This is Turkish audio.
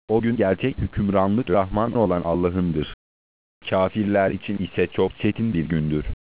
O gün gerçek hükümranlık Rahman olan Allah'ındır. Kâfirler için ise çok çetin bir gündür.